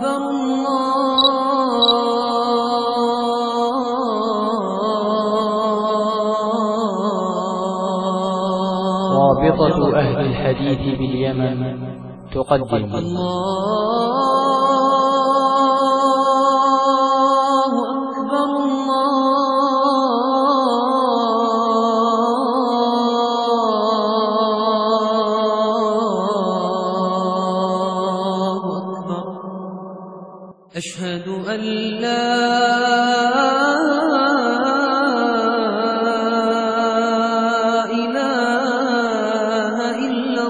رابطة أهل الحديث باليمن تقدم أشهد أن لا إله إلا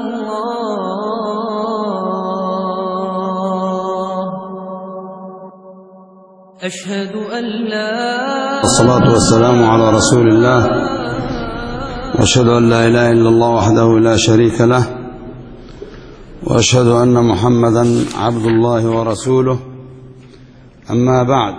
الله أشهد أن لا والصلاة والسلام على رسول الله وأشهد أن لا إله إلا الله وحده لا شريك له وأشهد أن محمدا عبد الله ورسوله أما بعد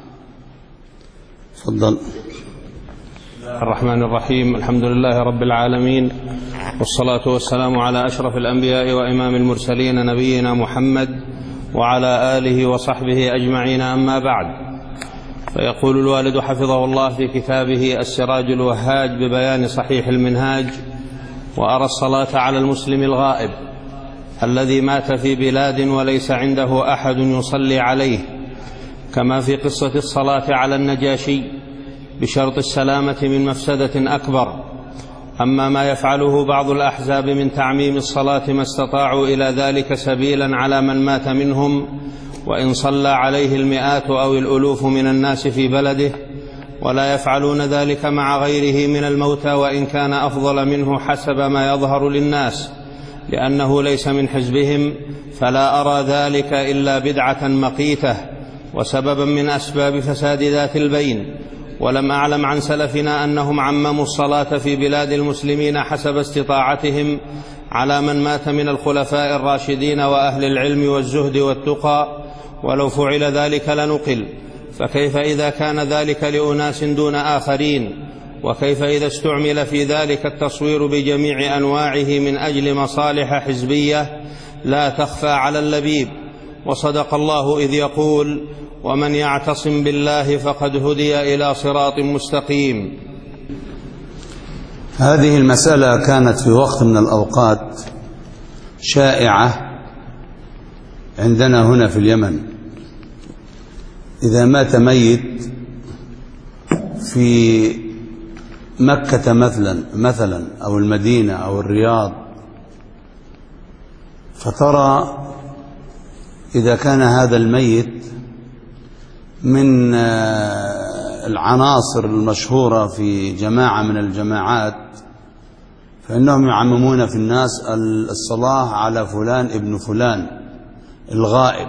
تفضل. الرحمن الرحيم. الحمد لله رب العالمين، والصلاة والسلام على أشرف الأنبياء وإمام المرسلين نبينا محمد وعلى آله وصحبه أجمعين، أما بعد. فيقول الوالد حفظه الله في كتابه السراج الوهاج ببيان صحيح المنهاج: وأرى الصلاة على المسلم الغائب الذي مات في بلاد وليس عنده أحد يصلي عليه، كما في قصة الصلاة على النجاشي، بشرط السلامة من مفسدة أكبر. أما ما يفعله بعض الأحزاب من تعميم الصلاة ما استطاعوا إلى ذلك سبيلا على من مات منهم، وإن صلى عليه المئات أو الألوف من الناس في بلده، ولا يفعلون ذلك مع غيره من الموتى وإن كان أفضل منه حسب ما يظهر للناس، لأنه ليس من حزبهم، فلا أرى ذلك إلا بدعة مقيتة وسببا من أسباب فساد ذات البين. ولم أعلم عن سلفنا أنهم عمموا الصلاة في بلاد المسلمين حسب استطاعتهم على من مات من الخلفاء الراشدين وأهل العلم والزهد والتقى، ولو فعل ذلك لنقل. فكيف إذا كان ذلك لأناس دون آخرين؟ وكيف إذا استعمل في ذلك التصوير بجميع أنواعه من أجل مصالح حزبية لا تخفى على اللبيب؟ وصدق الله إذ يقول: ومن يعتصم بالله فقد هدي إلى صراط مستقيم. هذه المسألة كانت في وقت من الأوقات شائعة عندنا هنا في اليمن. إذا مات ميت في مكة مثلا أو المدينة أو الرياض، فترى إذا كان هذا الميت من العناصر المشهورة في جماعة من الجماعات، فإنهم يعممون في الناس الصلاة على فلان ابن فلان الغائب.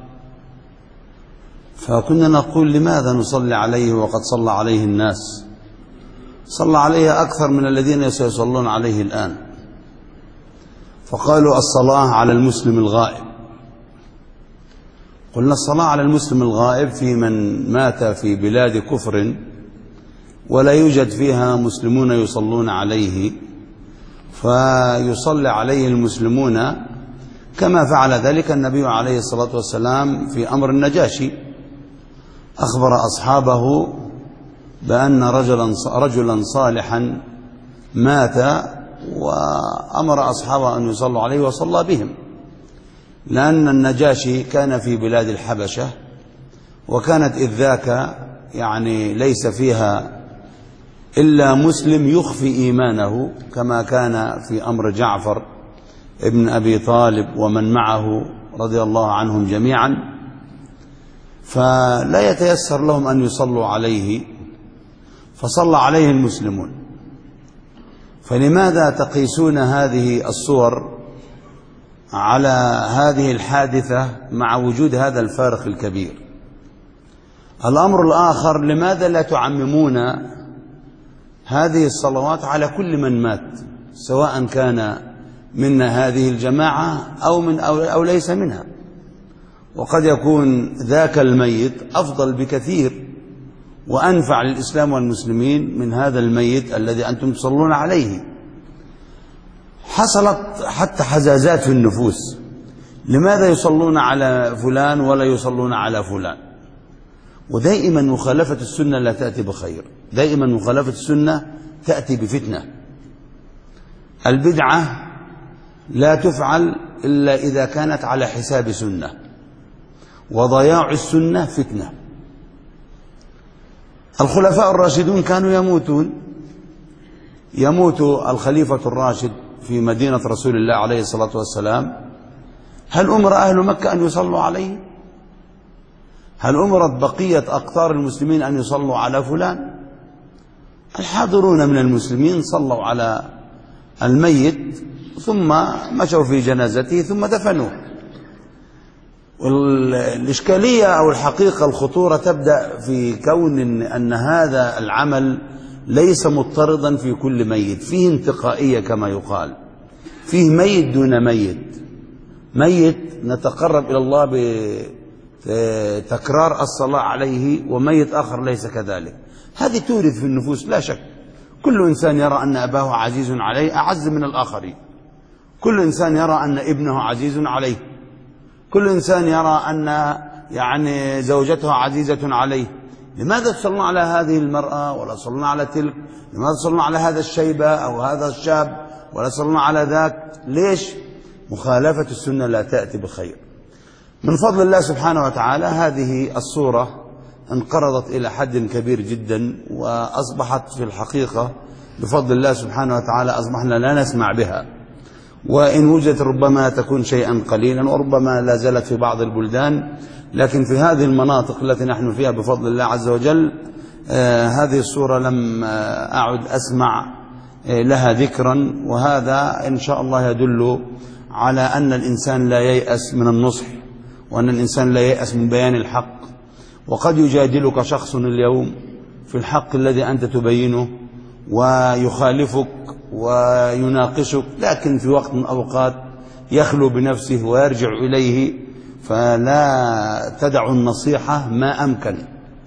فكنا نقول: لماذا نصلي عليه وقد صلى عليه الناس؟ صلى عليه أكثر من الذين سيصلون عليه الآن. فقالوا: الصلاة على المسلم الغائب. قلنا: الصلاة على المسلم الغائب في من مات في بلاد كفر ولا يوجد فيها مسلمون يصلون عليه، فيصلي عليه المسلمون كما فعل ذلك النبي عليه الصلاة والسلام في أمر النجاشي. أخبر أصحابه بأن رجلا صالحا مات، وأمر أصحابه أن يصلوا عليه وصلى بهم، لأن النجاشي كان في بلاد الحبشة، وكانت إذ ذاك يعني ليس فيها إلا مسلم يخفي إيمانه، كما كان في أمر جعفر ابن أبي طالب ومن معه رضي الله عنهم جميعا، فلا يتيسر لهم أن يصلوا عليه، فصلى عليه المسلمون. فلماذا تقيسون هذه الصور على هذه الحادثة مع وجود هذا الفارق الكبير؟ الأمر الآخر: لماذا لا تعممون هذه الصلوات على كل من مات، سواء كان من هذه الجماعة أو ليس منها؟ وقد يكون ذاك الميت أفضل بكثير وأنفع للإسلام والمسلمين من هذا الميت الذي أنتم تصلون عليه. حصلت حتى حزازات في النفوس، لماذا يصلون على فلان ولا يصلون على فلان؟ ودائما مخالفة السنة لا تأتي بخير، دائما مخالفة السنة تأتي بفتنة. البدعة لا تفعل إلا إذا كانت على حساب سنة، وضياع السنة فتنة. الخلفاء الراشدون كانوا يموت الخليفة الراشد في مدينة رسول الله عليه الصلاة والسلام، هل أمر أهل مكة أن يصلوا عليه؟ هل أمرت بقية أقطار المسلمين أن يصلوا على فلان؟ الحاضرون من المسلمين صلوا على الميت ثم مشوا في جنازته ثم دفنوه. والإشكالية أو الحقيقة الخطورة تبدأ في كون أن هذا العمل ليس مضطردا في كل ميت، فيه انتقائية كما يقال، فيه ميت دون ميت نتقرب إلى الله بتكرار الصلاة عليه، وميت آخر ليس كذلك. هذه تورث في النفوس لا شك. كل إنسان يرى أن أباه عزيز عليه أعز من الآخرين، كل إنسان يرى أن ابنه عزيز عليه، كل إنسان يرى أن زوجته عزيزة عليه. لماذا تصلون على هذه المرأة ولا تصلون على تلك؟ لماذا تصلون على هذا الشيبة أو هذا الشاب ولا تصلون على ذاك؟ ليش؟ مخالفة السنة لا تأتي بخير. من فضل الله سبحانه وتعالى هذه الصورة انقرضت إلى حد كبير جدا، وأصبحت في الحقيقة بفضل الله سبحانه وتعالى أصبحنا لا نسمع بها، وإن وجدت ربما تكون شيئا قليلا، وربما لا زالت في بعض البلدان، لكن في هذه المناطق التي نحن فيها بفضل الله عز وجل هذه الصورة لم أعد أسمع لها ذكرا. وهذا إن شاء الله يدل على أن الإنسان لا ييأس من النصح، وأن الإنسان لا ييأس من بيان الحق. وقد يجادلك شخص اليوم في الحق الذي أنت تبينه ويخالفك ويناقشك، لكن في وقت من الأوقات يخلو بنفسه ويرجع إليه، فلا تدع النصيحة ما أمكن.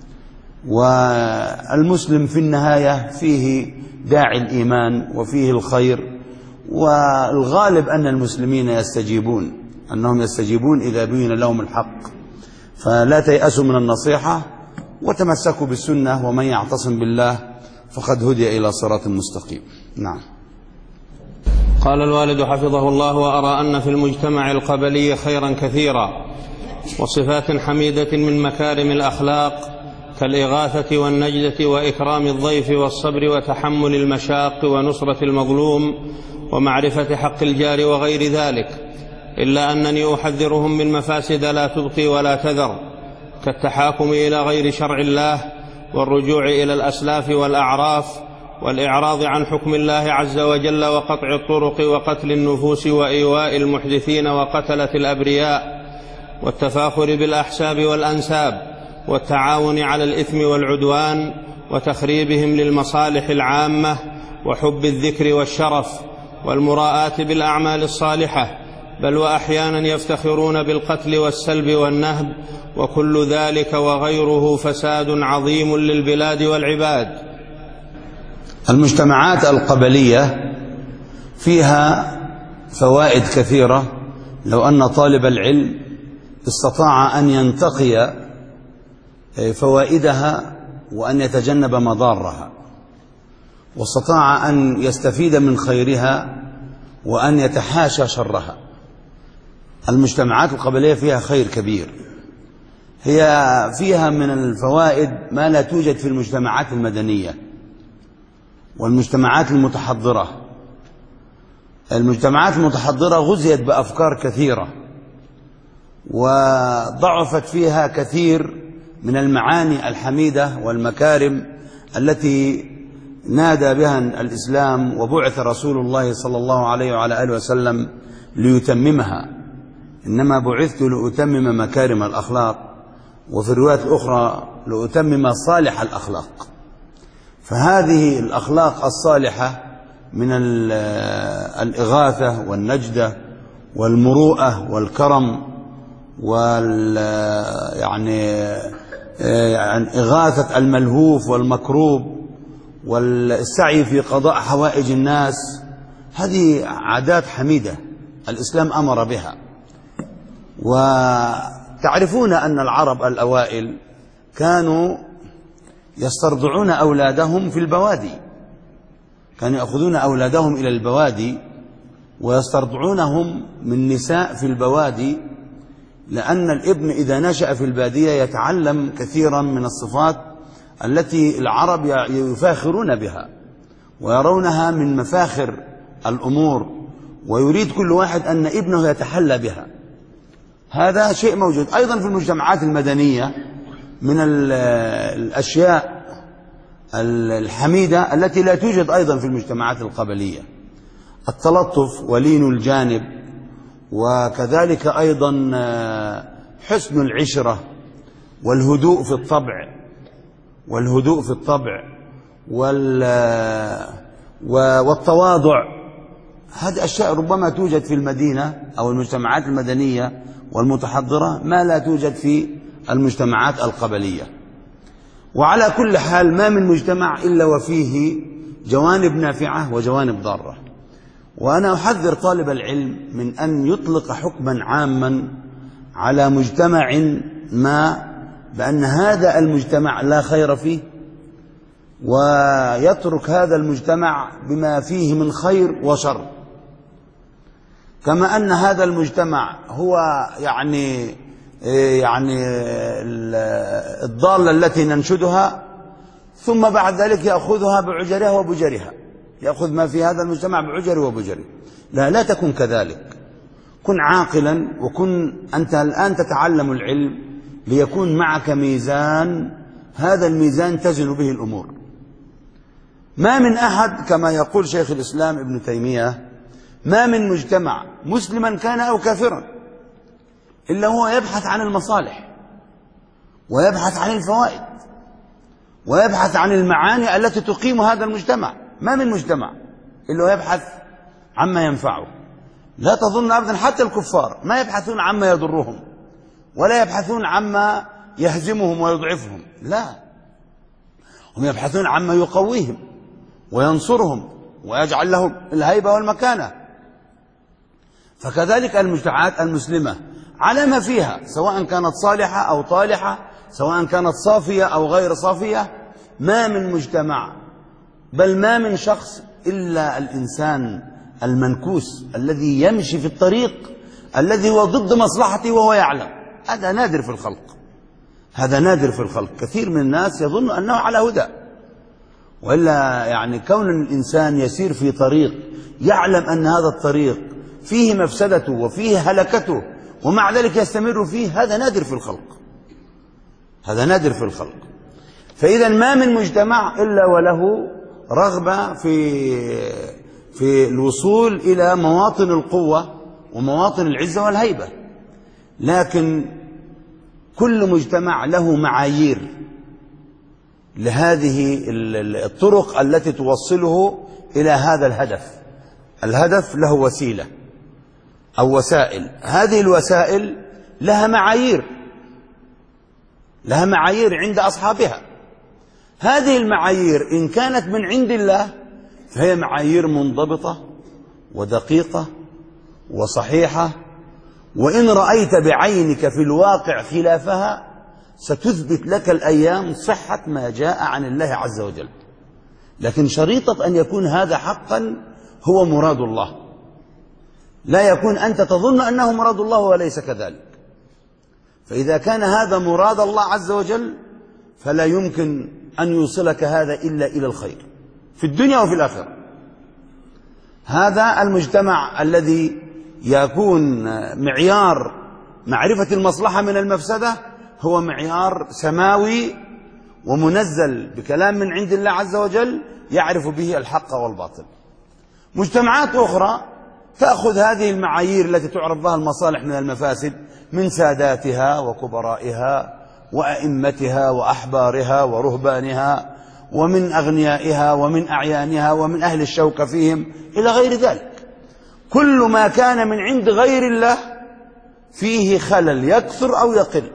والمسلم في النهاية فيه داعي الإيمان وفيه الخير، والغالب أن المسلمين أنهم يستجيبون إذا بين لهم الحق. فلا تيأسوا من النصيحة وتمسكوا بالسنة، ومن يعتصم بالله فقد هدي إلى صراط مستقيم. نعم. قال الوالد حفظه الله: وأرى أن في المجتمع القبلي خيرا كثيرا وصفات حميدة من مكارم الأخلاق كالإغاثة والنجدة وإكرام الضيف والصبر وتحمل المشاق ونصرة المظلوم ومعرفة حق الجار وغير ذلك، إلا أنني أحذرهم من مفاسد لا تبقي ولا تذر، كالتحاكم إلى غير شرع الله والرجوع إلى الأسلاف والأعراف والإعراض عن حكم الله عز وجل وقطع الطرق وقتل النفوس وإيواء المحدثين وقتلة الأبرياء والتفاخر بالأحساب والأنساب والتعاون على الإثم والعدوان وتخريبهم للمصالح العامة وحب الذكر والشرف والمراءة بالأعمال الصالحة، بل وأحيانا يفتخرون بالقتل والسلب والنهب، وكل ذلك وغيره فساد عظيم للبلاد والعباد. المجتمعات القبلية فيها فوائد كثيرة لو أن طالب العلم استطاع أن ينتقي فوائدها وأن يتجنب مضارها، واستطاع أن يستفيد من خيرها وأن يتحاشى شرها. المجتمعات القبلية فيها خير كبير، هي فيها من الفوائد ما لا توجد في المجتمعات المدنية والمجتمعات المتحضرة. المجتمعات المتحضرة غزيت بأفكار كثيرة وضعفت فيها كثير من المعاني الحميدة والمكارم التي نادى بها الإسلام وبعث رسول الله صلى الله عليه وعلى آله وسلم ليتممها. إنما بعثت لأتمم مكارم الأخلاق، وفي الروايات الأخرى لأتمم صالح الأخلاق. فهذه الأخلاق الصالحة من الإغاثة والنجدة والمروءة والكرم إغاثة الملهوف والمكروب والسعي في قضاء حوائج الناس، هذه عادات حميدة الإسلام أمر بها. وتعرفون أن العرب الأوائل كانوا يسترضعون أولادهم في البوادي، كانوا يأخذون أولادهم إلى البوادي ويسترضعونهم من نساء في البوادي، لأن الابن إذا نشأ في البادية يتعلم كثيرا من الصفات التي العرب يفاخرون بها ويرونها من مفاخر الأمور، ويريد كل واحد أن ابنه يتحلى بها. هذا شيء موجود أيضا في المجتمعات المدنية من الأشياء الحميدة التي لا توجد أيضا في المجتمعات القبلية، التلطف ولين الجانب، وكذلك أيضا حسن العشرة والهدوء في الطبع، والتواضع. هذه أشياء ربما توجد في المدينة أو المجتمعات المدنية والمتحضرة ما لا توجد في المجتمعات القبلية. وعلى كل حال ما من مجتمع إلا وفيه جوانب نافعة وجوانب ضارة. وأنا أحذر طالب العلم من أن يطلق حكما عاما على مجتمع ما بأن هذا المجتمع لا خير فيه، ويترك هذا المجتمع بما فيه من خير وشر. كما أن هذا المجتمع هو يعني الضالة التي ننشدها، ثم بعد ذلك يأخذها بعجرها وبجرها، يأخذ ما في هذا المجتمع بعجر وبجر. لا تكن كذلك، كن عاقلا، وكن أنت الآن تتعلم العلم ليكون معك ميزان، هذا الميزان تزن به الأمور. ما من أحد كما يقول شيخ الإسلام ابن تيمية، ما من مجتمع مسلما كان أو كافرا إلا هو يبحث عن المصالح ويبحث عن الفوائد ويبحث عن المعاني التي تقيم هذا المجتمع. ما من مجتمع إلا هو يبحث عما ينفعه. لا تظن أبدا حتى الكفار ما يبحثون عما يضرهم ولا يبحثون عما يهزمهم ويضعفهم، لا، هم يبحثون عما يقويهم وينصرهم ويجعل لهم الهيبة والمكانة. فكذلك المجتمعات المسلمة على ما فيها، سواء كانت صالحة أو طالحة، سواء كانت صافية أو غير صافية، ما من مجتمع بل ما من شخص إلا الإنسان المنكوس الذي يمشي في الطريق الذي هو ضد مصلحته وهو يعلم. هذا نادر في الخلق، هذا نادر في الخلق. كثير من الناس يظن أنه على هدى، وإلا يعني كون الإنسان يسير في طريق يعلم أن هذا الطريق فيه مفسدته وفيه هلكته ومع ذلك يستمر فيه، هذا نادر في الخلق، هذا نادر في الخلق. فإذا ما من مجتمع إلا وله رغبة في الوصول إلى مواطن القوة ومواطن العزة والهيبة، لكن كل مجتمع له معايير لهذه الطرق التي توصله إلى هذا الهدف. الهدف له وسيلة أو وسائل، هذه الوسائل لها معايير، لها معايير عند أصحابها. هذه المعايير إن كانت من عند الله فهي معايير منضبطة ودقيقة وصحيحة، وإن رأيت بعينك في الواقع خلافها ستثبت لك الأيام صحة ما جاء عن الله عز وجل. لكن شريطة أن يكون هذا حقا هو مراد الله، لا يكون أنت تظن أنه مراد الله وليس كذلك. فإذا كان هذا مراد الله عز وجل فلا يمكن أن يوصلك هذا إلا إلى الخير في الدنيا وفي الآخرة. هذا المجتمع الذي يكون معيار معرفة المصلحة من المفسدة هو معيار سماوي ومنزل بكلام من عند الله عز وجل يعرف به الحق والباطل. مجتمعات أخرى تأخذ هذه المعايير التي تعرف بها المصالح من المفاسد من ساداتها وكبرائها وأئمتها وأحبارها ورهبانها ومن أغنيائها ومن أعيانها ومن أهل الشوكة فيهم إلى غير ذلك. كل ما كان من عند غير الله فيه خلل يكثر أو يقل،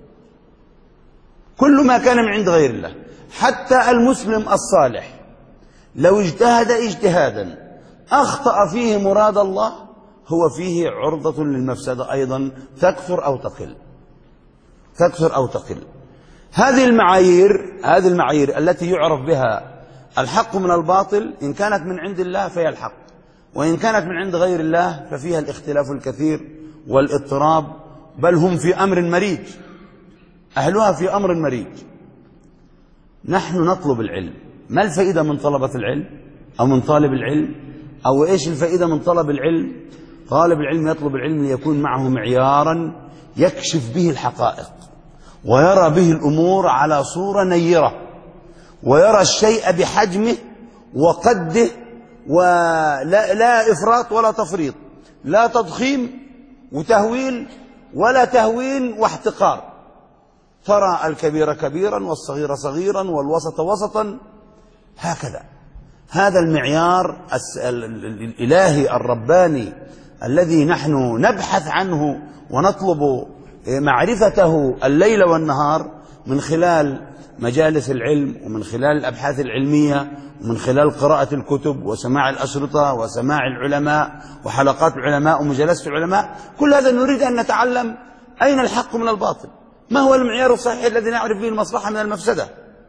كل ما كان من عند غير الله. حتى المسلم الصالح لو اجتهد اجتهادا أخطأ فيه مراد الله هو فيه عرضة للمفسدة أيضا، تكثر أو تقل، تكثر أو تقل. هذه المعايير التي يعرف بها الحق من الباطل، إن كانت من عند الله فهي الحق، وإن كانت من عند غير الله ففيها الاختلاف الكثير والاضطراب، بل هم في أمر مريج، أهلها في أمر مريج. نحن نطلب العلم، ما الفائدة من طلبة العلم أو من طالب العلم، أو إيش الفائدة من طلب العلم؟ طالب العلم يطلب العلم ليكون معه معيارا يكشف به الحقائق، ويرى به الأمور على صورة نيرة، ويرى الشيء بحجمه وقده، ولا إفراط ولا تفريط، لا تضخيم وتهويل ولا تهوين واحتقار. ترى الكبير كبيرا والصغير صغيرا والوسط وسطا، هكذا. هذا المعيار الإلهي الرباني الذي نحن نبحث عنه ونطلب معرفته الليل والنهار من خلال مجالس العلم، ومن خلال الأبحاث العلمية، ومن خلال قراءة الكتب وسماع الأشرطة وسماع العلماء وحلقات العلماء ومجالسة العلماء. كل هذا نريد أن نتعلم أين الحق من الباطل، ما هو المعيار الصحيح الذي نعرف به المصلحة من المفسدة.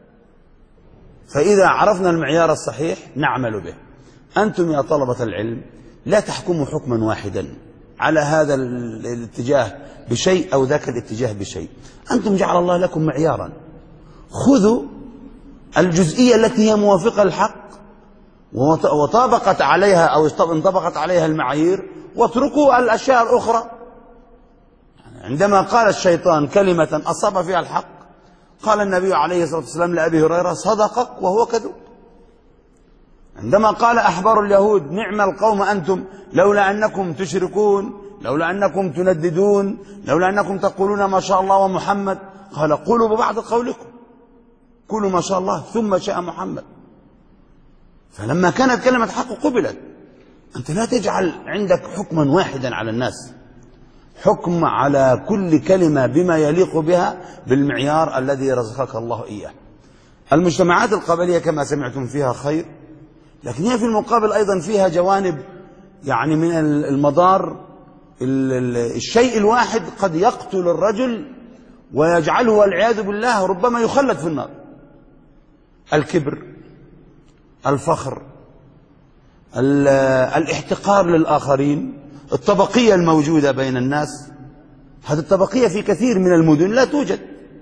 فإذا عرفنا المعيار الصحيح نعمل به. أنتم يا طلبة العلم لا تحكموا حكما واحدا على هذا الاتجاه بشيء أو ذاك الاتجاه بشيء، أنتم جعل الله لكم معيارا، خذوا الجزئية التي هي موافقة للحق وطابقت عليها أو انطبقت عليها المعايير، واتركوا الأشياء الأخرى. عندما قال الشيطان كلمة أصاب فيها الحق، قال النبي عليه الصلاة والسلام لأبي هريرة: صدقك وهو كذوب. عندما قال أحبار اليهود: نعم القوم أنتم لولا أنكم تشركون، لولا أنكم تنددون، لولا أنكم تقولون ما شاء الله ومحمد، قال: قولوا ببعض قولكم، قولوا ما شاء الله ثم شاء محمد. فلما كانت كلمة حق قبلت. أنت لا تجعل عندك حكما واحدا على الناس، حكم على كل كلمة بما يليق بها بالمعيار الذي رزقك الله إياه. المجتمعات القبلية كما سمعتم فيها خير، لكن هي في المقابل أيضا فيها جوانب يعني من المضار. الشيء الواحد قد يقتل الرجل ويجعله والعياذ بالله ربما يخلد في النار: الكبر، الفخر، الاحتقار للآخرين، الطبقية الموجودة بين الناس. هذه الطبقية في كثير من المدن لا توجد،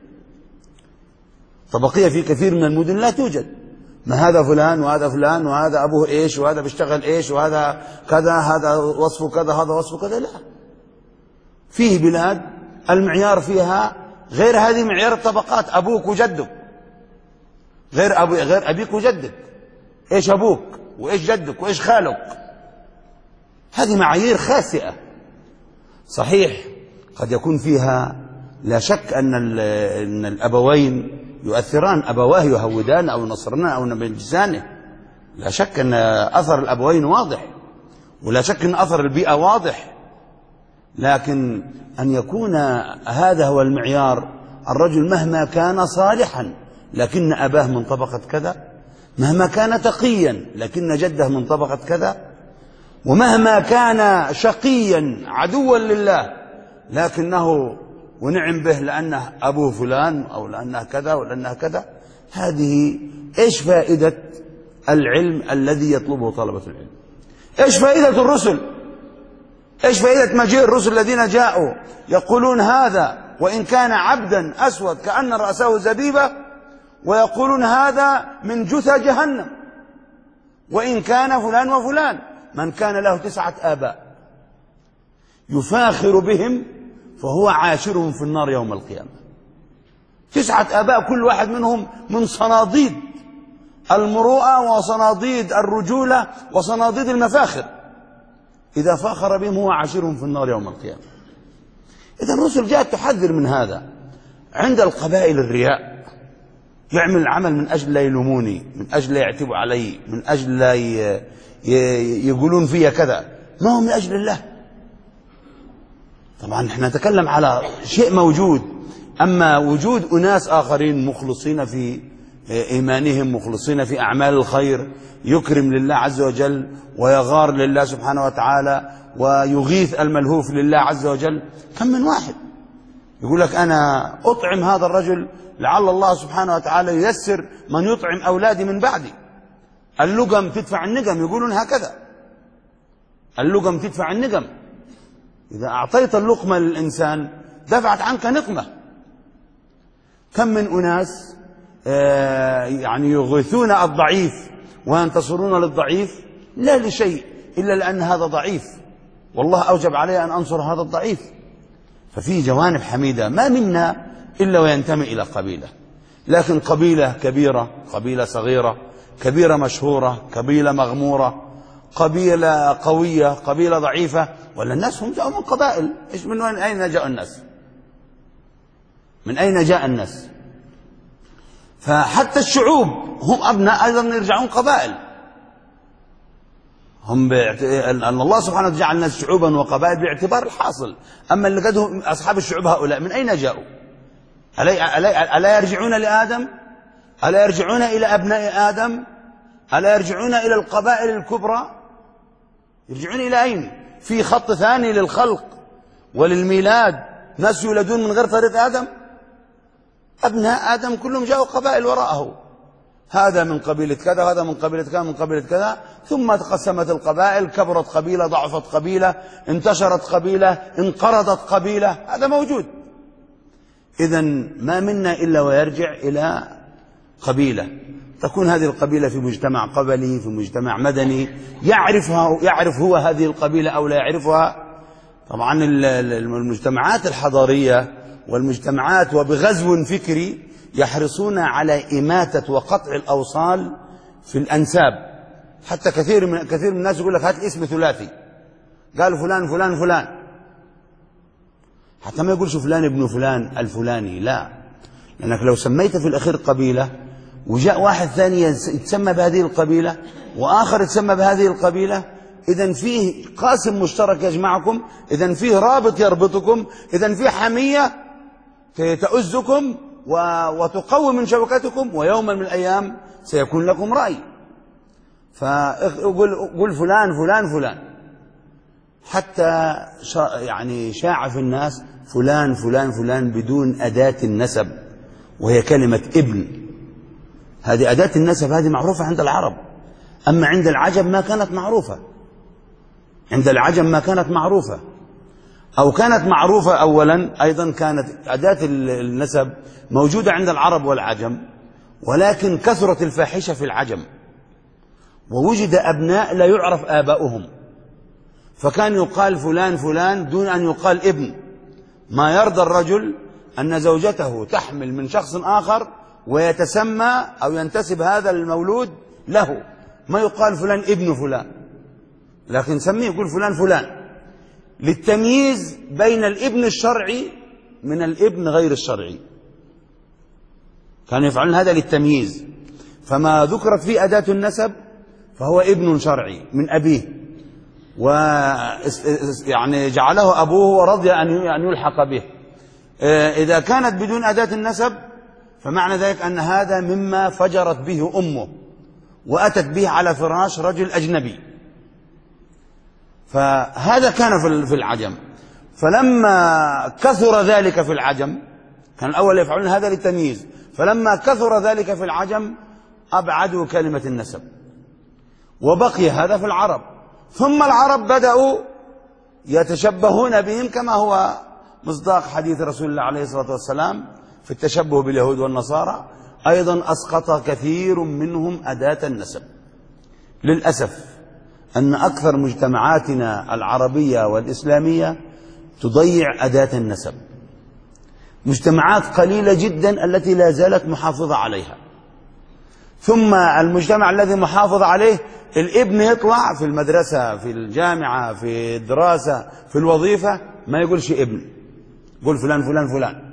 طبقية في كثير من المدن لا توجد. ما هذا فلان وهذا فلان وهذا أبوه إيش وهذا بيشتغل إيش وهذا كذا، هذا وصفه كذا، هذا وصفه كذا. لا، فيه بلاد المعيار فيها غير هذه معيار الطبقات. أبوك وجدك غير أبيك وجدك، إيش أبوك وإيش جدك وإيش خالك. هذه معايير خاسئة. صحيح قد يكون فيها لا شك أن الأبوين يؤثران، أبواه يهودان أو ينصران أو ينجسانه، لا شك أن أثر الأبوين واضح، ولا شك أن أثر البيئة واضح. لكن أن يكون هذا هو المعيار، الرجل مهما كان صالحا لكن أباه من طبقة كذا، مهما كان تقيا لكن جده من طبقة كذا، ومهما كان شقيا عدوا لله لكنه ونعم به لأنه أبوه فلان أو لأنه كذا أو لأنه كذا. هذه إيش فائدة العلم الذي يطلبه طلبة العلم؟ إيش فائدة الرسل؟ إيش فائدة مجيء الرسل الذين جاءوا يقولون هذا وإن كان عبدا أسود كأن رأسه زبيبة، ويقولون هذا من جثى جهنم، وإن كان فلان وفلان، من كان له 9 آباء يفاخر بهم فهو عاشرهم في النار يوم القيامة. 9 آباء كل واحد منهم من صناديد المروءة وصناديد الرجولة وصناديد المفاخر، إذا فاخر بهم هو عاشرهم في النار يوم القيامة. إذا الرسل جاءت تحذر من هذا. عند القبائل الرياء، يعمل العمل من أجل لا يلوموني، من أجل لا يعتبوا علي، من أجل لا يقولون فيها كذا، ما هو من أجل الله. طبعا نحن نتكلم على شيء موجود، أما وجود أناس آخرين مخلصين إيمانهم، مخلصين في أعمال الخير، يكرم لله عز وجل ويغار لله سبحانه وتعالى ويغيث الملهوف لله عز وجل. كم من واحد يقول لك أنا أطعم هذا الرجل لعل الله سبحانه وتعالى ييسر من يطعم أولادي من بعدي. اللقم تدفع النقم، يقولون هكذا، اللقم تدفع النقم. إذا أعطيت اللقمة للإنسان دفعت عنك نقمة. كم من أناس يعني يغيثون الضعيف وينتصرون للضعيف لا لشيء إلا لأن هذا ضعيف، والله أوجب علي أن أنصر هذا الضعيف. ففي جوانب حميدة، ما منا إلا وينتمي إلى قبيلة، لكن قبيلة كبيرة، قبيلة صغيرة، كبيرة مشهورة، قبيلة مغمورة، قبيلة قوية، قبيلة ضعيفة، ولا الناس هم جاءوا من قبائل. إيش من أين جاء الناس؟ من أين جاء الناس؟ فحتى الشعوب هم أبناء أيضا يرجعون قبائل. هم أن الله سبحانه وتعالى جعل الناس شعوبا وقبائل باعتبار الحاصل. أما اللي قدهم أصحاب الشعوب هؤلاء من أين جاءوا؟ ألا يرجعون لآدم؟ ألا يرجعون إلى أبناء آدم؟ ألا يرجعون إلى القبائل الكبرى؟ يرجعون إلى أين؟ في خط ثاني للخلق وللميلاد، ناس يولدون من غير طريق آدم. أبناء آدم كلهم جاءوا قبائل وراءه، هذا من قبيلة كذا، هذا من قبيلة كذا، من قبيلة كذا، ثم تقسمت القبائل، كبرت قبيلة، ضعفت قبيلة، انتشرت قبيلة، انقرضت قبيلة، هذا موجود. إذن ما منا إلا ويرجع إلى قبيلة، تكون هذه القبيلة في مجتمع قبلي، في مجتمع مدني، يعرف هو هذه القبيلة أو لا يعرفها. طبعا المجتمعات الحضارية والمجتمعات وبغزو فكري يحرصون على إماتة وقطع الأوصال في الأنساب. حتى كثير من الناس يقول لك هات اسم ثلاثي، قالوا فلان فلان فلان، حتى ما يقولش فلان ابن فلان الفلاني، لا، لأنك لو سميت في الأخير قبيلة وجاء واحد ثاني يتسمى بهذه القبيلة وآخر يتسمى بهذه القبيلة، إذن فيه قاسم مشترك يجمعكم، إذن فيه رابط يربطكم، إذن فيه حمية تؤزكم وتقوي من شوكتكم، ويوما من الأيام سيكون لكم رأي. فقل فلان فلان فلان، حتى يعني شاع في الناس فلان فلان فلان بدون أداة النسب، وهي كلمة ابن. هذه أداة النسب، هذه معروفة عند العرب، أما عند العجم ما كانت معروفة. عند العجم ما كانت معروفة، أو كانت معروفة أولا، أيضا كانت أداة النسب موجودة عند العرب والعجم، ولكن كثرت الفاحشة في العجم ووجد أبناء لا يعرف آباؤهم، فكان يقال فلان فلان دون أن يقال ابن. ما يرضى الرجل أن زوجته تحمل من شخص آخر ويتسمى أو ينتسب هذا المولود له، ما يقال فلان ابن فلان، لكن سميه يقول فلان فلان، للتمييز بين الابن الشرعي من الابن غير الشرعي. كانوا يفعلون هذا للتمييز، فما ذكرت فيه أداة النسب فهو ابن شرعي من أبيه، ويعني جعله أبوه ورضي أن يلحق به. إذا كانت بدون أداة النسب فمعنى ذلك أن هذا مما فجرت به أمه وأتت به على فراش رجل أجنبي. فهذا كان في العجم. فلما كثر ذلك في العجم، كان الأول يفعلون هذا للتمييز، فلما كثر ذلك في العجم أبعدوا كلمة النسب، وبقي هذا في العرب. ثم العرب بدأوا يتشبهون بهم، كما هو مصداق حديث رسول الله عليه الصلاة والسلام في التشبه باليهود والنصارى، أيضا أسقط كثير منهم أداة النسب. للأسف أن أكثر مجتمعاتنا العربية والإسلامية تضيع أداة النسب، مجتمعات قليلة جدا التي لا زالت محافظة عليها. ثم المجتمع الذي محافظ عليه الابن يطلع في المدرسة، في الجامعة، في الدراسة، في الوظيفة، ما يقولش ابن، يقول فلان فلان فلان.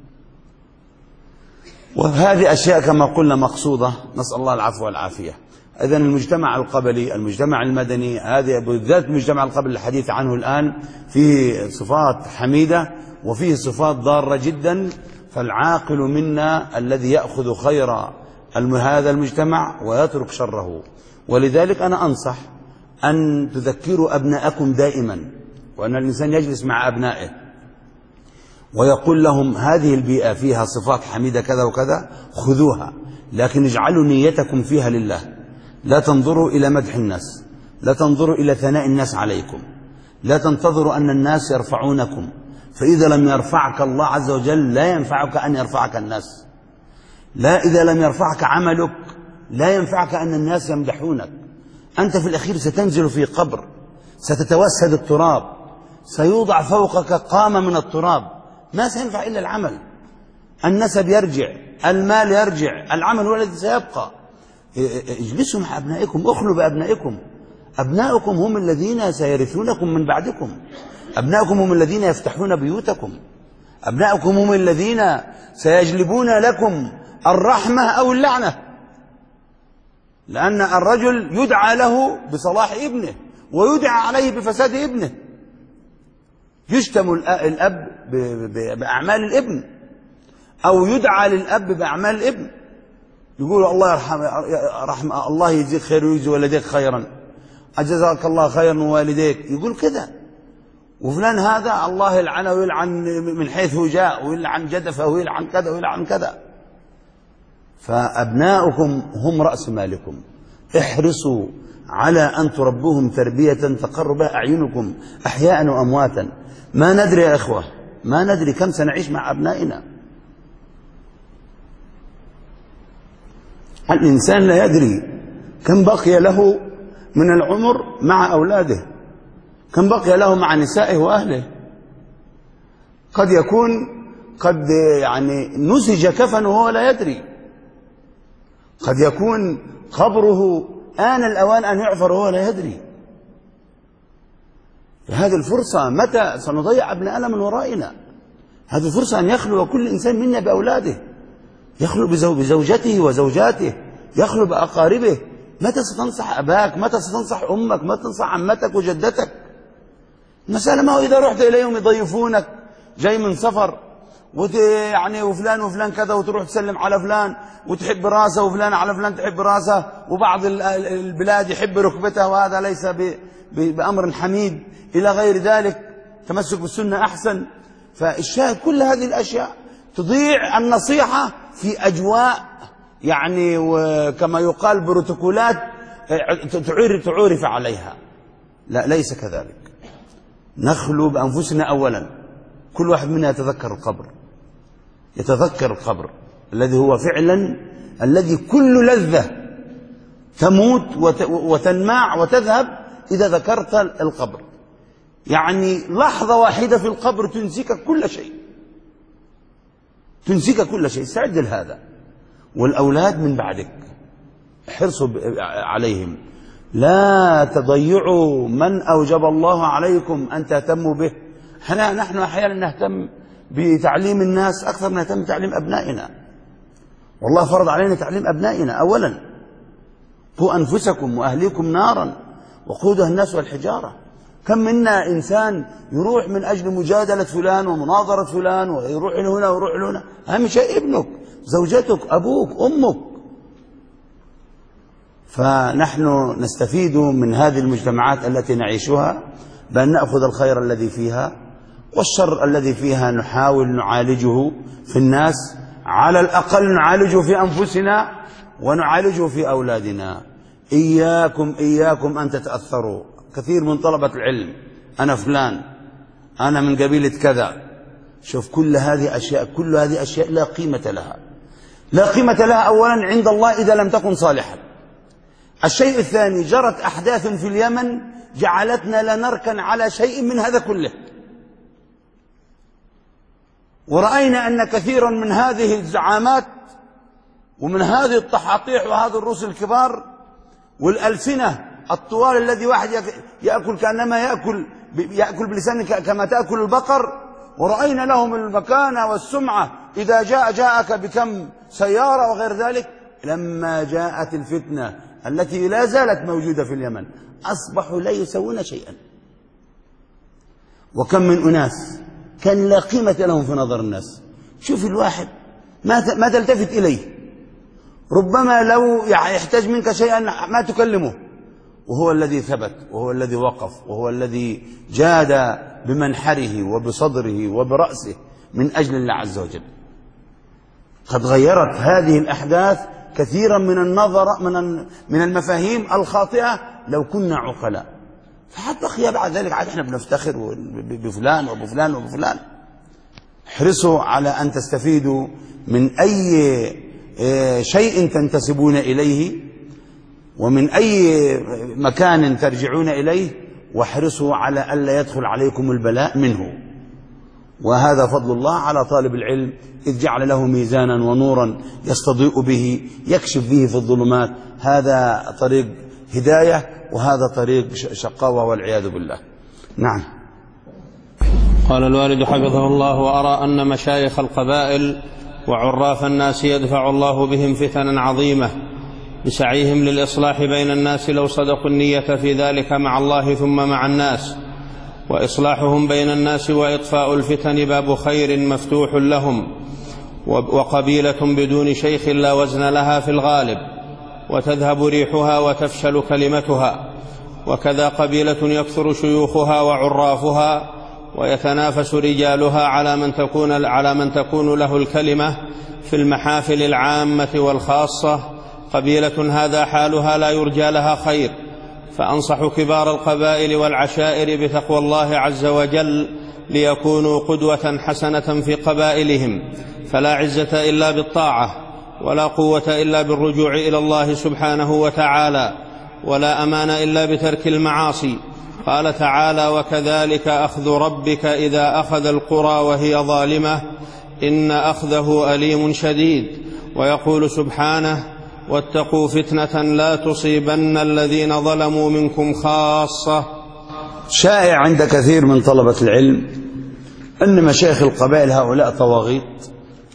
وهذه أشياء كما قلنا مقصودة، نسأل الله العفو والعافية. إذن المجتمع القبلي، المجتمع المدني، هذه بالذات المجتمع القبلي الحديث عنه الآن فيه صفات حميدة وفيه صفات ضارة جدا. فالعاقل منا الذي يأخذ خير هذا المجتمع ويترك شره. ولذلك أنا أنصح أن تذكروا أبناءكم دائما، وأن الإنسان يجلس مع أبنائه ويقول لهم هذه البيئة فيها صفات حميدة كذا وكذا، خذوها، لكن اجعلوا نيتكم فيها لله. لا تنظروا إلى مدح الناس، لا تنظروا إلى ثناء الناس عليكم، لا تنتظروا أن الناس يرفعونكم، فإذا لم يرفعك الله عز وجل لا ينفعك أن يرفعك الناس. لا، إذا لم يرفعك عملك لا ينفعك أن الناس يمدحونك. أنت في الأخير ستنزل في قبر، ستتوسد التراب، سيوضع فوقك قامة من التراب، ما سينفع إلا العمل. النسب يرجع، المال يرجع، العمل هو الذي سيبقى. اجلسوا مع أبنائكم، اخلوا بأبنائكم. أبنائكم هم الذين سيرثونكم من بعدكم، أبنائكم هم الذين يفتحون بيوتكم، أبنائكم هم الذين سيجلبون لكم الرحمة أو اللعنة. لأن الرجل يدعى له بصلاح ابنه ويدعى عليه بفساد ابنه. يشتم الأب بأعمال الابن، أو يدعى للأب بأعمال الابن، يقول الله يرحم الله يجزيك خير ويجزي والديك خيرا، أجزاك الله خيرا ووالديك، يقول كذا. وفلان هذا الله يلعنه ويلعن من حيث جاء، ويلعن جدفه ويلعن كذا ويلعن كذا. فأبناؤكم هم رأس مالكم، احرصوا على أن تربوهم تربية تقر بها أعينكم أحياء وأمواتا. ما ندري يا إخوة، ما ندري كم سنعيش مع أبنائنا. الإنسان لا يدري كم بقي له من العمر مع أولاده، كم بقي له مع نسائه وأهله. قد يكون يعني نسج كفنه وهو لا يدري، قد يكون قبره آن الأوان أن يعفر وهو لا يدري. هذه الفرصة متى سنضيع أبناءنا من ورائنا؟ هذه الفرصة أن يخلو كل إنسان منا بأولاده، يخلو بزوجته وزوجاته، يخلو بأقاربه. متى ستنصح أباك؟ متى ستنصح أمك؟ متى تنصح عمتك وجدتك؟ المسألة ما هو إذا رحت إليهم يضيفونك جاي من سفر يعني وفلان وفلان كذا، وتروح تسلم على فلان وتحب راسه، وفلان على فلان تحب راسه، وبعض البلاد يحب ركبته، وهذا ليس بأمر حميد إلى غير ذلك. تمسك بالسنة أحسن. فالشاهد كل هذه الأشياء تضيع النصيحة في أجواء يعني وكما يقال بروتوكولات تعرف عليها. لا، ليس كذلك. نخلو بأنفسنا أولا، كل واحد منا يتذكر القبر، يتذكر القبر الذي هو فعلا الذي كل لذة تموت وتنماع وتذهب إذا ذكرت القبر. يعني لحظة واحدة في القبر تنسيك كل شيء، تنسيك كل شيء. استعد لهذا. والأولاد من بعدك حرصوا عليهم، لا تضيعوا من أوجب الله عليكم أن تهتموا به. نحن أحيانا نهتم بتعليم الناس أكثر من نهتم بتعليم أبنائنا. والله فرض علينا تعليم أبنائنا أولا. قوا أنفسكم وأهليكم نارا وقودها الناس والحجارة. كم منا إنسان يروح من أجل مجادلة فلان ومناظرة فلان، ويروح هنا ويروح هنا. أهم شيء ابنك، زوجتك، أبوك، أمك. فنحن نستفيد من هذه المجتمعات التي نعيشها بأن نأخذ الخير الذي فيها، والشر الذي فيها نحاول نعالجه في الناس، على الأقل نعالجه في أنفسنا ونعالجه في أولادنا. إياكم أن تتأثروا. كثير من طلبة العلم أنا فلان، أنا من قبيلة كذا. شوف، كل هذه أشياء لا قيمة لها، لا قيمة لها أولا عند الله إذا لم تكن صالحا. الشيء الثاني، جرت أحداث في اليمن جعلتنا لا نركن على شيء من هذا كله، ورأينا أن كثيرا من هذه الزعامات ومن هذه الطحاطيح وهذا الرؤوس الكبار والألسنة الطوال الذي واحد يأكل كأنما يأكل بلسانه كما تأكل البقر، ورأينا لهم المكانة والسمعة. إذا جاءك بكم سيارة وغير ذلك. لما جاءت الفتنة التي لا زالت موجودة في اليمن أصبحوا لا يسوون شيئا. وكم من أناس كان لا قيمة لهم في نظر الناس. شوف الواحد ما تلتفت إليه، ربما لو يحتاج منك شيئا ما تكلمه، وهو الذي ثبت، وهو الذي وقف، وهو الذي جاد بمنحره وبصدره وبرأسه من أجل الله عز وجل. قد غيرت هذه الأحداث كثيرا من المفاهيم الخاطئة لو كنا عقلاء. فحتى بقي بعد ذلك عاد احنا بنفتخر بفلان وبفلان وبفلان. احرصوا على أن تستفيدوا من أي شيء تنتسبون إليه ومن أي مكان ترجعون إليه، واحرصوا على ألا يدخل عليكم البلاء منه. وهذا فضل الله على طالب العلم، إذ جعل له ميزانا ونورا يستضيء به، يكشف به في الظلمات. هذا طريق هداية وهذا طريق شقاوة والعياذ بالله. نعم. قال الوالد حفظه الله: وأرى أن مشايخ القبائل وعراف الناس يدفع الله بهم فتنا عظيمة بسعيهم للإصلاح بين الناس لو صدقوا النية في ذلك مع الله ثم مع الناس، وإصلاحهم بين الناس وإطفاء الفتن باب خير مفتوح لهم، وقبيلة بدون شيخ لا وزن لها في الغالب، وتذهب ريحها وتفشل كلمتها، وكذا قبيلة يكثر شيوخها وعرافها ويتنافس رجالها على من تكون له الكلمة في المحافل العامة والخاصة. قبيلة هذا حالها لا يرجى لها خير، فأنصح كبار القبائل والعشائر بتقوى الله عز وجل ليكونوا قدوة حسنة في قبائلهم، فلا عزة إلا بالطاعة، ولا قوة إلا بالرجوع إلى الله سبحانه وتعالى، ولا أمان إلا بترك المعاصي. قال تعالى: وكذلك أخذ ربك إذا أخذ القرى وهي ظالمة إن أخذه أليم شديد. ويقول سبحانه: واتقوا فتنة لا تصيبن الذين ظلموا منكم خاصة. شائع عند كثير من طلبة العلم أن مشايخ القبائل هؤلاء طواغيت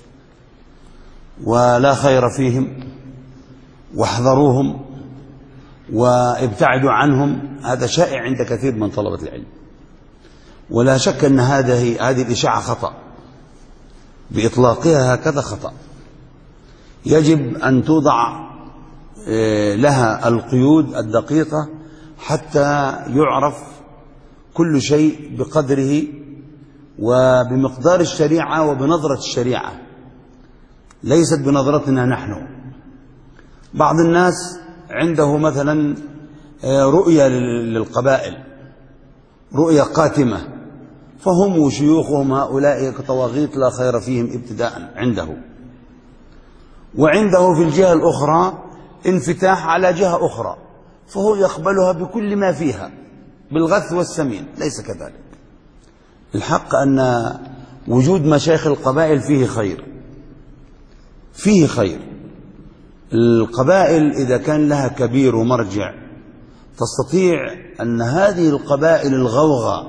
ولا خير فيهم، واحذروهم وابتعدوا عنهم. هذا شائع عند كثير من طلبة العلم، ولا شك أن هذه الإشاعة خطأ، بإطلاقها هكذا خطأ. يجب أن توضع لها القيود الدقيقة حتى يعرف كل شيء بقدره وبمقدار الشريعة وبنظرة الشريعة، ليست بنظرتنا نحن. بعض الناس عنده مثلا رؤية للقبائل، رؤية قاتمة، فهم وشيوخهم هؤلاء كطواغيت لا خير فيهم ابتداء عنده، وعنده في الجهة الأخرى انفتاح على جهة أخرى، فهو يقبلها بكل ما فيها بالغث والسمين. ليس كذلك. الحق أن وجود مشايخ القبائل فيه خير، فيه خير. القبائل إذا كان لها كبير ومرجع تستطيع أن هذه القبائل الغوغاء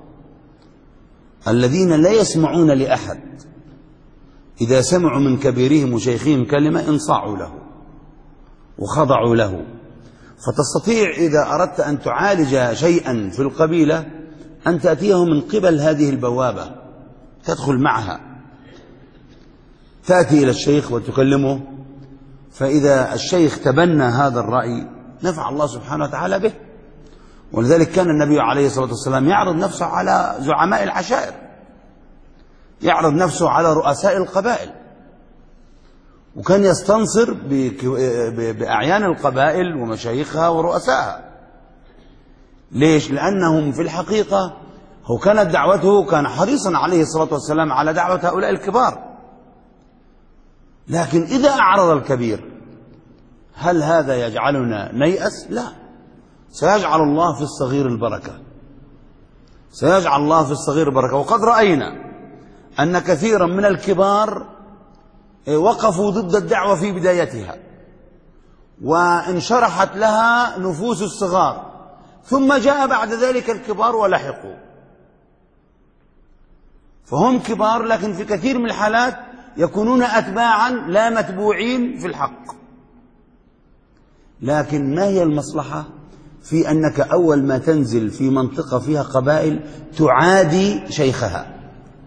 الذين لا يسمعون لأحد إذا سمعوا من كبيرهم وشيخهم كلمة انصاعوا له وخضعوا له. فتستطيع إذا أردت أن تعالج شيئا في القبيلة أن تأتيه من قبل هذه البوابة، تدخل معها، تأتي إلى الشيخ وتكلمه، فإذا الشيخ تبنى هذا الرأي نفع الله سبحانه وتعالى به. ولذلك كان النبي عليه الصلاة والسلام يعرض نفسه على زعماء العشائر، يعرض نفسه على رؤساء القبائل، وكان يستنصر بأعيان القبائل ومشايخها ورؤسائها. ليش؟ لأنهم في الحقيقة هو كانت دعوته، كان حريصا عليه الصلاة والسلام على دعوة هؤلاء الكبار، لكن إذا أعرض الكبير هل هذا يجعلنا نيأس؟ لا، سيجعل الله في الصغير البركة، سيجعل الله في الصغير البركة. وقد رأينا أن كثيرا من الكبار وقفوا ضد الدعوة في بدايتها وانشرحت لها نفوس الصغار، ثم جاء بعد ذلك الكبار ولحقوا، فهم كبار لكن في كثير من الحالات يكونون أتباعا لا متبوعين في الحق. لكن ما هي المصلحة في أنك أول ما تنزل في منطقة فيها قبائل تعادي شيخها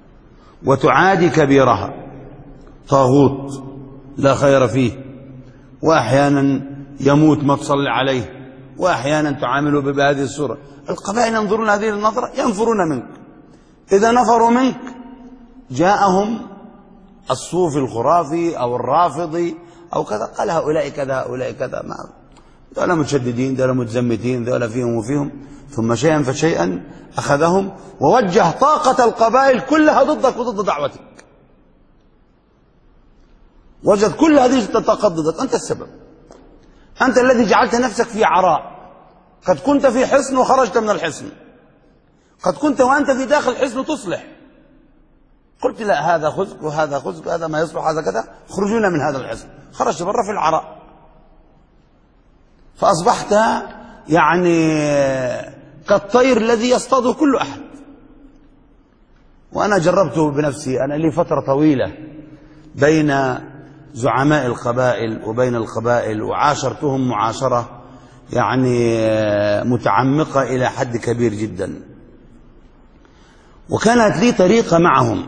وتعادي كبيرها، طاغوت لا خير فيه، وأحيانا يموت ما تصلي عليه، وأحيانا تعامله بهذه الصورة. القبائل ينظرون هذه النظرة، ينفرون منك. إذا نفروا منك جاءهم الصوفي الخرافي أو الرافضي أو كذا، قال هؤلاء كذا هؤلاء كذا، ما ذولا متشددين، ذولا متزمتين، ذولا فيهم وفيهم. ثم شيئا فشيئا أخذهم ووجه طاقة القبائل كلها ضدك وضد دعوتك. وجد كل هذه الطاقة ضدك، أنت السبب، أنت الذي جعلت نفسك في عراء. قد كنت في حصن وخرجت من الحصن، قد كنت وأنت في داخل الحصن تصلح، قلت لا هذا خزق وهذا خزق، هذا ما يصلح، هذا كذا، خرجونا من هذا الحصن. خرجت برا في العراء، فأصبحت يعني كالطير الذي يصطاده كل أحد. وأنا جربته بنفسي، أنا لي فترة طويلة بين زعماء القبائل وبين القبائل، وعاشرتهم معاشرة يعني متعمقة إلى حد كبير جدا. وكانت لي طريقة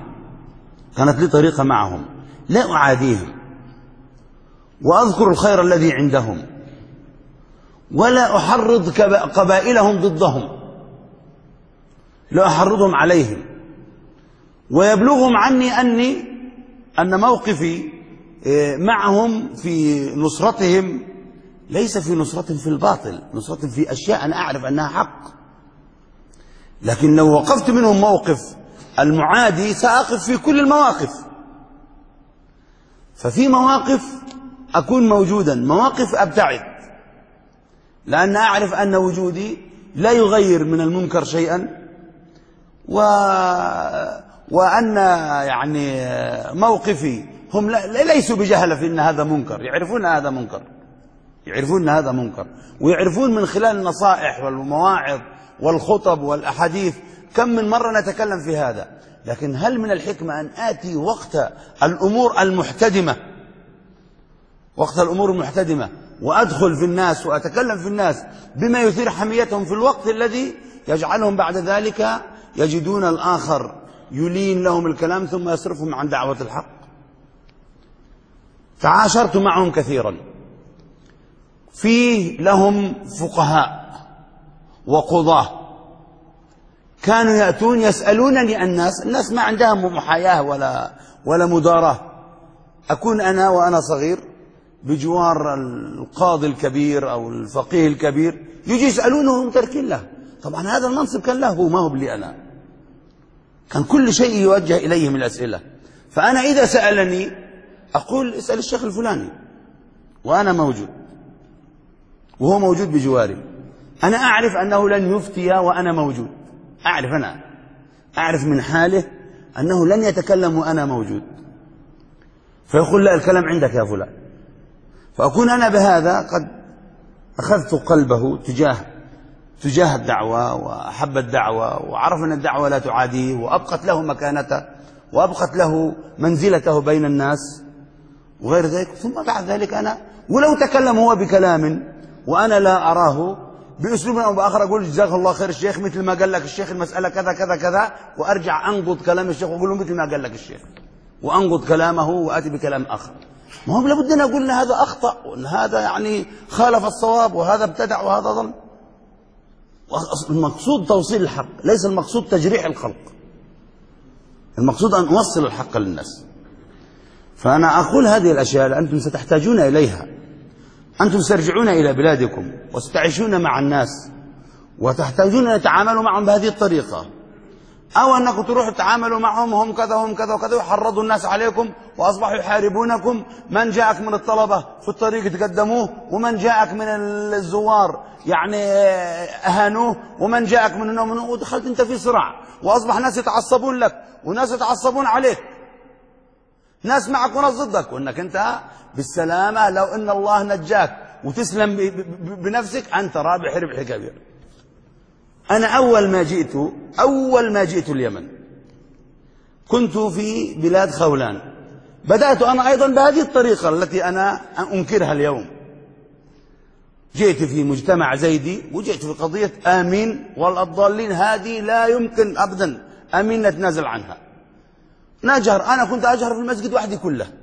معهم، لا أعاديهم وأذكر الخير الذي عندهم، ولا أحرض قبائلهم ضدهم، لا أحرضهم عليهم. ويبلغهم عني أن موقفي معهم في نصرتهم ليس في نصرة في الباطل، نصرة في أشياء أنا أعرف أنها حق. لكن لو وقفت منهم موقف المعادي سأقف في كل المواقف. ففي مواقف أكون موجودا، مواقف أبتعد، لأن أعرف أن وجودي لا يغير من المنكر شيئا، وأن يعني موقفي هم ليسوا بجهلة في أن هذا منكر، يعرفون هذا منكر، يعرفون هذا منكر، ويعرفون من خلال النصائح والمواعظ والخطب والأحاديث كم من مرة نتكلم في هذا. لكن هل من الحكمة أن آتي وقت الأمور المحتدمة وأدخل في الناس وأتكلم في الناس بما يثير حميتهم في الوقت الذي يجعلهم بعد ذلك يجدون الآخر يلين لهم الكلام ثم يصرفهم عن دعوة الحق؟ تعاشرت معهم كثيرا، فيه لهم فقهاء وقضاة كانوا يأتون يسألونني الناس ما عندهم محاياة ولا مداراة. أكون أنا وأنا صغير بجوار القاضي الكبير أو الفقيه الكبير، يجي يسألونه وهم تركين له. طبعا هذا المنصب كان له، ما هو لي أنا، كان كل شيء يوجه إليه من الأسئلة. فأنا إذا سألني أقول اسأل الشيخ الفلاني، وأنا موجود وهو موجود بجواري. أنا أعرف أنه لن يفتي وأنا موجود، أعرف من حاله أنه لن يتكلم وأنا موجود، فيقول لا الكلام عندك يا فلان. فأكون أنا بهذا قد أخذت قلبه تجاه الدعوة، وأحب الدعوة، وعرف أن الدعوة لا تعاديه، وأبقت له مكانته وأبقت له منزلته بين الناس وغير ذلك. ثم بعد ذلك أنا ولو تكلم هو بكلام وأنا لا أراه بأسلوب أو بآخر، أقول جزاك الله خير الشيخ، مثل ما قال لك الشيخ المسألة كذا كذا كذا، وأرجع أنقض كلام الشيخ وأقول له مثل ما قال لك الشيخ، وأنقض كلامه وآتي بكلام آخر. ما هو لابد أن أقول أن هذا أخطأ، وأن هذا يعني خالف الصواب، وهذا ابتدع وهذا ظلم. المقصود توصيل الحق، ليس المقصود تجريح الخلق، المقصود أن أوصل الحق للناس. فأنا أقول هذه الأشياء أنتم ستحتاجون إليها، أنتم سترجعون إلى بلادكم وستعيشون مع الناس وتحتاجون أن تتعاملوا معهم بهذه الطريقة، أو أنكم تروحوا تتعاملوا معهم هم كذا هم كذا وكذا، ويحرضوا الناس عليكم وأصبحوا يحاربونكم. من جاءك من الطلبة في الطريق تقدموه، ومن جاءك من الزوار يعني أهانوه، ومن جاءك من النوم، ودخلت أنت في صراع، وأصبح ناس يتعصبون لك وناس يتعصبون عليك، ناس معك وناس ضدك، وأنك أنت بالسلامة لو أن الله نجاك وتسلم بنفسك أنت رابح ربح كبير. أنا أول ما جئت اليمن كنت في بلاد خولان، بدأت أنا أيضا بهذه الطريقة التي أنا أنكرها اليوم. جئت في مجتمع زيدي، وجئت في قضية آمين والضالين، هذه لا يمكن أبدا آمين نتنازل عنها. نجهر، أنا كنت أجهر في المسجد وحدي كله،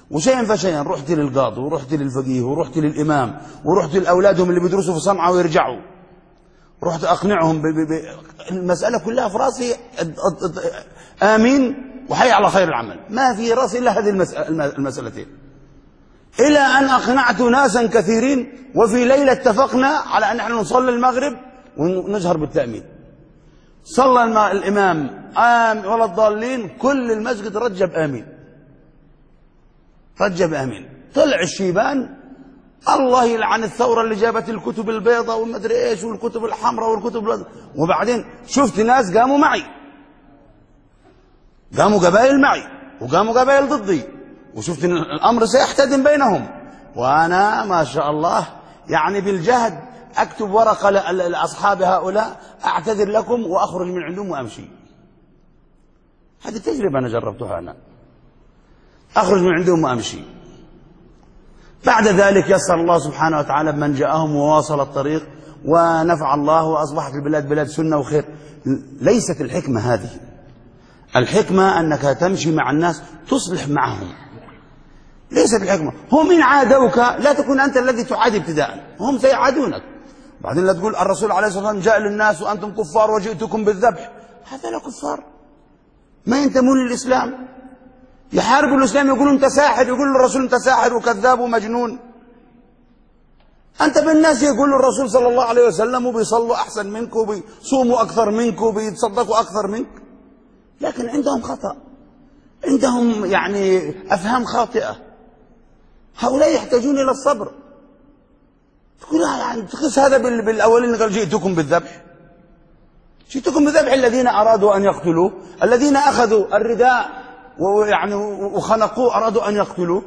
وشيئا فشيئا رحت للقاضي ورحت للفقيه ورحت للإمام ورحت لأولادهم اللي بيدرسوا في صنعاء ويرجعوا، رحت أقنعهم المسألة كلها في راسي آمين وحي على خير العمل، ما في راسي إلا هذه المسألتين، إلى أن أقنعت ناسا كثيرين. وفي ليلة اتفقنا على أن نحن نصلي المغرب ونجهر بالتأمين. صلى الإمام ولا الضالين، كل المسجد رجب آمين، رجب آمين. طلع الشيبان الله يلعن الثورة اللي جابت الكتب البيضاء والمدري ايش والكتب الحمراء والكتب البيضاء. وبعدين شفت ناس قاموا معي، قاموا قبائل معي وقاموا قبائل ضدي، وشفت ان الامر سيحتدم بينهم، وانا ما شاء الله يعني بالجهد اكتب ورقة لاصحاب هؤلاء اعتذر لكم واخرج من عندهم وامشي. هذه تجربة انا جربتها، انا اخرج من عندهم وامشي. بعد ذلك يسر الله سبحانه وتعالى بمن جاءهم وواصل الطريق ونفع الله، واصبحت البلاد بلاد سنة وخير. ليست الحكمة هذه، الحكمة انك تمشي مع الناس تصلح معهم، ليست الحكمة. هم إن عادوك لا تكون أنت الذي تعادي ابتداء، هم سيعادونك. بعدين لا تقول الرسول عليه الصلاة والسلام جاء للناس وأنتم كفار وجئتكم بالذبح. هذا لا كفار، ما ينتمون للإسلام، يحاربوا الإسلام، يقولوا أنت ساحر، يقول الرسول أنت ساحر وكذاب ومجنون. أنت بالناس يقول الرسول صلى الله عليه وسلم وبيصلوا أحسن منك وبيصوموا أكثر منك وبيتصدقوا أكثر منك، لكن عندهم خطأ، عندهم يعني أفهام خاطئة. هؤلاء يحتاجون إلى الصبر. تقول يعني تقيس هذا بالأولين قال جئتكم بالذبح، جئتكم بالذبح الذين أرادوا أن يقتلوه، الذين أخذوا الرداء ويعني وخنقوه أرادوا أن يقتلوه.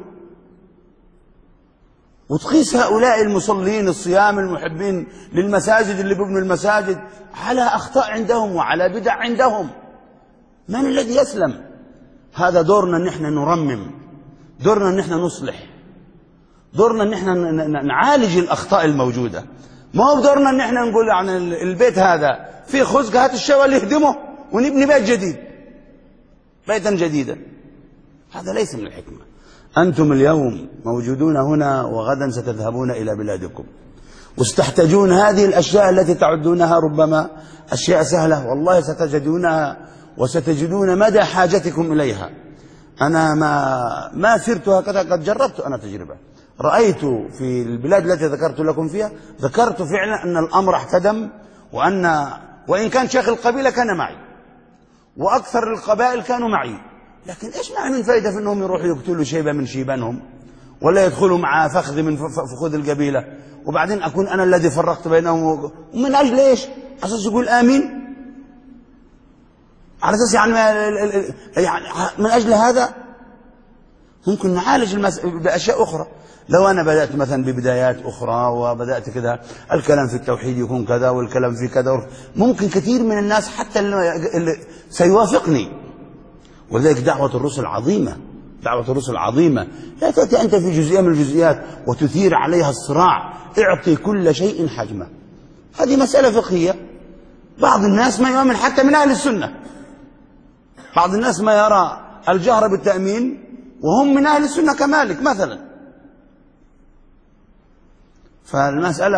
وتقيس هؤلاء المصلين الصيام المحبين للمساجد اللي بيبنوا المساجد على أخطاء عندهم وعلى بدع عندهم. من الذي يسلم؟ هذا دورنا ان احنا نرمم، دورنا ان احنا نصلح، دورنا ان احنا نعالج الاخطاء الموجوده. ما هو دورنا ان احنا نقول يعني البيت هذا فيه خزق، هات الشوال يهدمه ونبني بيت جديد، بيتا جديدا. هذا ليس من الحكمه. انتم اليوم موجودون هنا وغدا ستذهبون الى بلادكم، وستحتاجون هذه الاشياء التي تعدونها ربما اشياء سهله، والله ستجدونها وستجدون مدى حاجتكم إليها. أنا ما سرت هكذا، قد جربت أنا تجربة، رأيت في البلاد التي ذكرت لكم فيها، ذكرت فعلا أن الأمر احتدم، وإن كان شيخ القبيلة كان معي وأكثر القبائل كانوا معي، لكن إيش معنى من فائدة في أنهم يروحوا يقتلوا شيبة من شيبانهم ولا يدخلوا مع فخذ من فخذ القبيلة، وبعدين أكون أنا الذي فرقت بينهم. ومن أجل إيش؟ أساس يقول آمين، على أساس يعني من أجل هذا ممكن نعالج بأشياء أخرى. لو أنا بدأت مثلا ببدايات أخرى وبدأت كذا الكلام في التوحيد يكون كذا والكلام في كذا، ممكن كثير من الناس حتى اللي سيوافقني. ولذلك دعوة الرسل عظيمة، دعوة الرسل عظيمة. لا تأتي أنت في جزئية من الجزئيات وتثير عليها الصراع، اعطي كل شيء حجمه. هذه مسألة فقهية. بعض الناس ما يؤمن حتى من أهل السنة، بعض الناس ما يرى الجهر بالتأمين وهم من أهل السنة كمالك مثلا. فالمسألة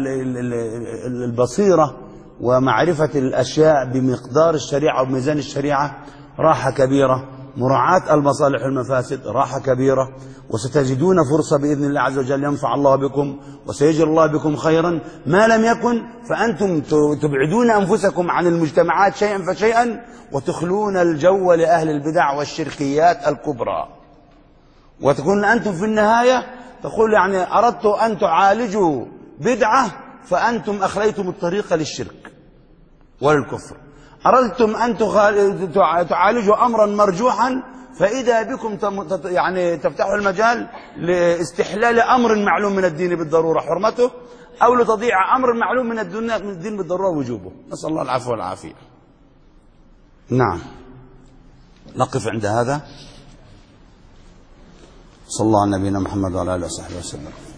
البصيرة ومعرفة الأشياء بمقدار الشريعة وبميزان الشريعة راحة كبيرة، مراعاة المصالح والمفاسد راحة كبيرة. وستجدون فرصة بإذن الله عز وجل ينفع الله بكم وسيجعل الله بكم خيرا. ما لم يكن فأنتم تبعدون أنفسكم عن المجتمعات شيئا فشيئا وتخلون الجو لأهل البدع والشركيات الكبرى، وتكون أنتم في النهاية تقول يعني أردت أن تعالجوا بدعة فأنتم أخليتم الطريق للشرك وللكفر، أردتم أن تعالجوا أمرا مرجوحا فإذا بكم يعني تفتحوا المجال لاستحلال أمر معلوم من الدين بالضرورة حرمته، أو لتضيع أمر معلوم من الدين بالضرورة وجوبه. نسأل الله العفو والعافية. نعم، نقف عند هذا. صلى الله على نبينا محمد وعلى آله وصحبه وسلم.